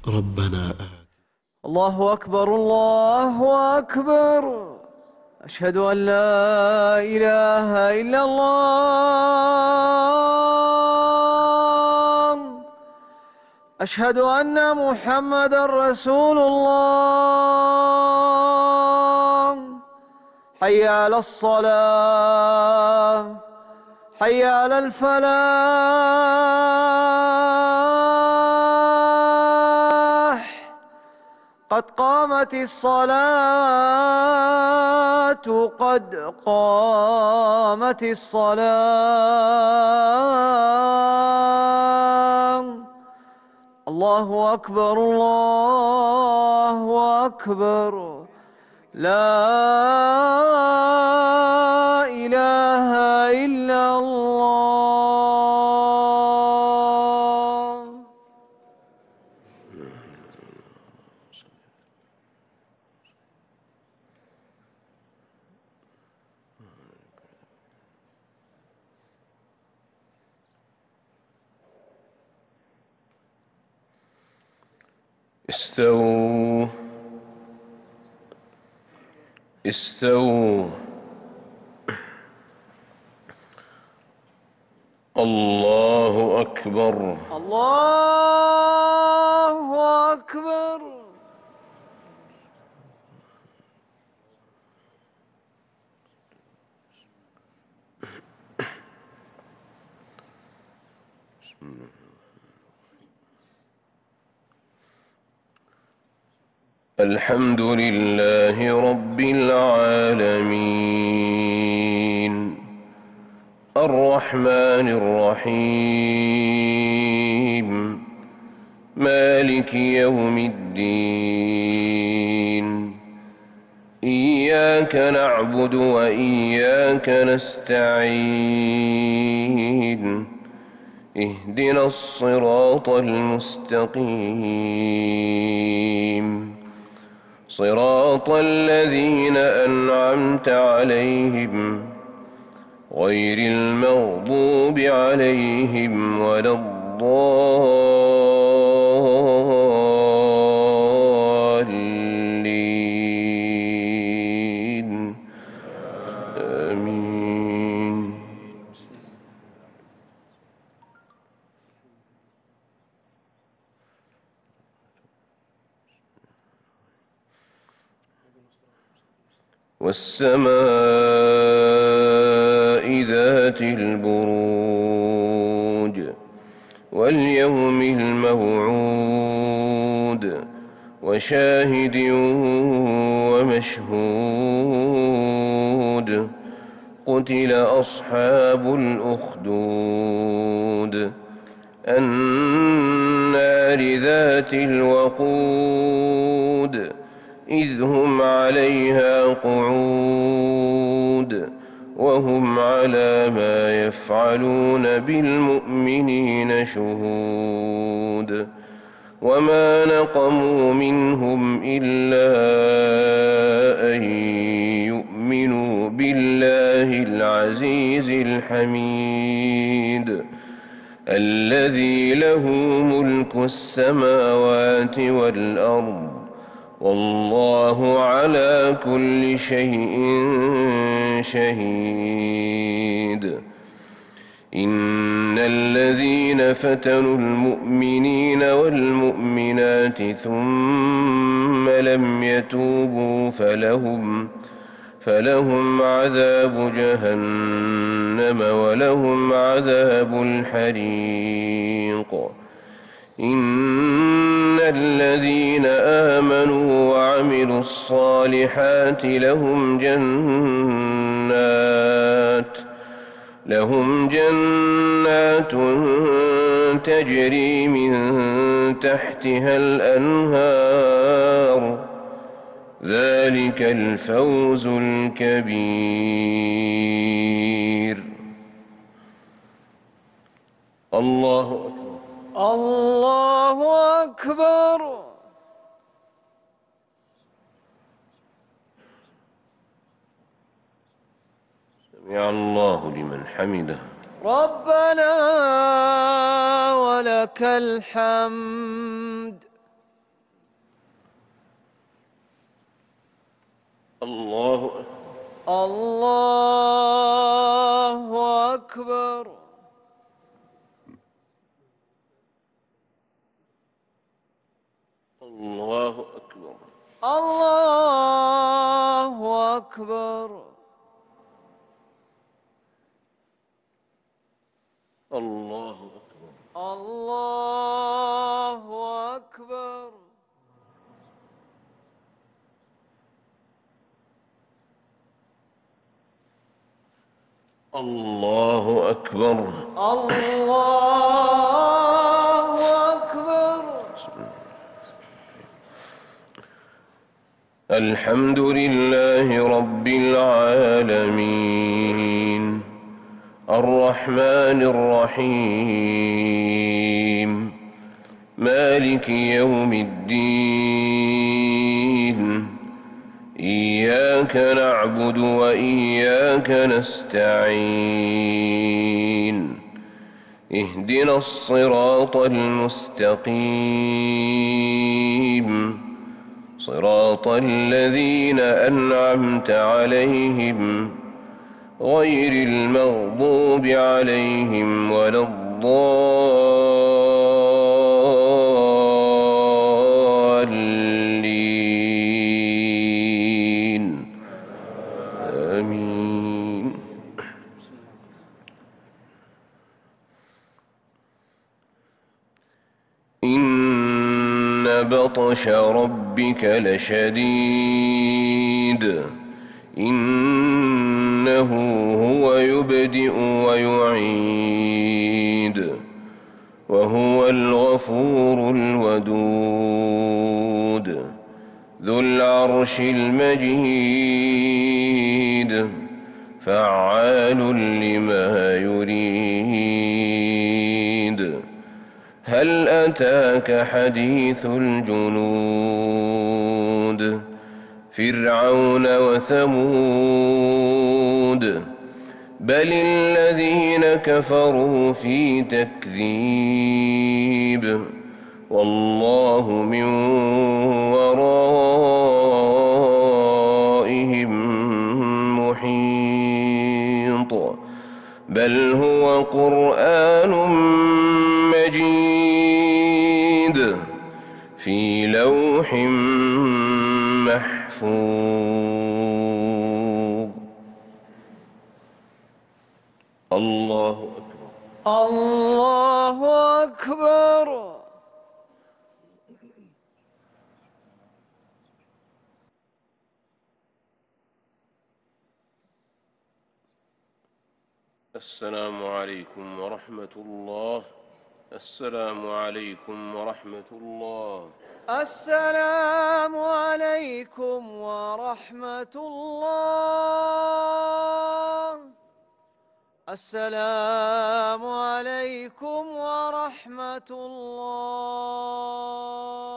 ربنا الله أكبر الله أكبر. أشهد أن لا إله إلا الله. أشهد أن محمدا رسول الله. حي على الصلاة، حي على الفلاح. قد قامت الصلاة، قد قامت الصلاة. الله أكبر الله أكبر. لا إله إلا الله. استووا استووا. الله أكبر الله أكبر. الحمد لله رب العالمين الرحمن الرحيم مالك يوم الدين. إياك نعبد وإياك نستعين. اهدنا الصراط المستقيم صراط الذين أنعمت عليهم غير المغضوب عليهم ولا الضالين. آمين. والسماء ذات البروج واليوم الموعود وشاهد ومشهود. قتل أصحاب الأخدود النار ذات الوقود إذ هم عليها قعود وهم على ما يفعلون بالمؤمنين شهود. وما نقموا منهم إلا أن يؤمنوا بالله العزيز الحميد الذي له ملك السماوات والأرض والله على كل شيء شهيد. إن الذين فتنوا المؤمنين والمؤمنات ثم لم يتوبوا فلهم عذاب جهنم ولهم عذاب الحريق. إن الذين آمنوا وعملوا الصالحات لهم جنات تجري من تحتها الأنهار. ذلك الفوز الكبير. الله أكبر. الله أكبر. سمع الله لمن حمده. ربنا ولك الحمد. الله أكبر. الله أكبر. الله أكبر. الله أكبر. الله أكبر. الله أكبر. الله أكبر. الله أكبر. الحمد لله رب العالمين الرحمن الرحيم مالك يوم الدين إياك نعبد وإياك نستعين اهدنا الصراط المستقيم صراط الذين أنعمت عليهم غير المغضوب عليهم ولا الضالين آمين. إن بطش ربك لشديد إنه هو يبدئ ويعيد وهو الغفور الودود ذو العرش المجيد فعال لما يريد هل أتاك حديث الجنود فرعون وثمود بل الذين كفروا في تكذيب والله من ورائهم محيط بل هو قرآن مجيد في لوح محفوظ. الله أكبر. الله أكبر. السلام عليكم ورحمة الله. السلام عليكم ورحمة الله. السلام عليكم ورحمة الله. السلام عليكم ورحمة الله.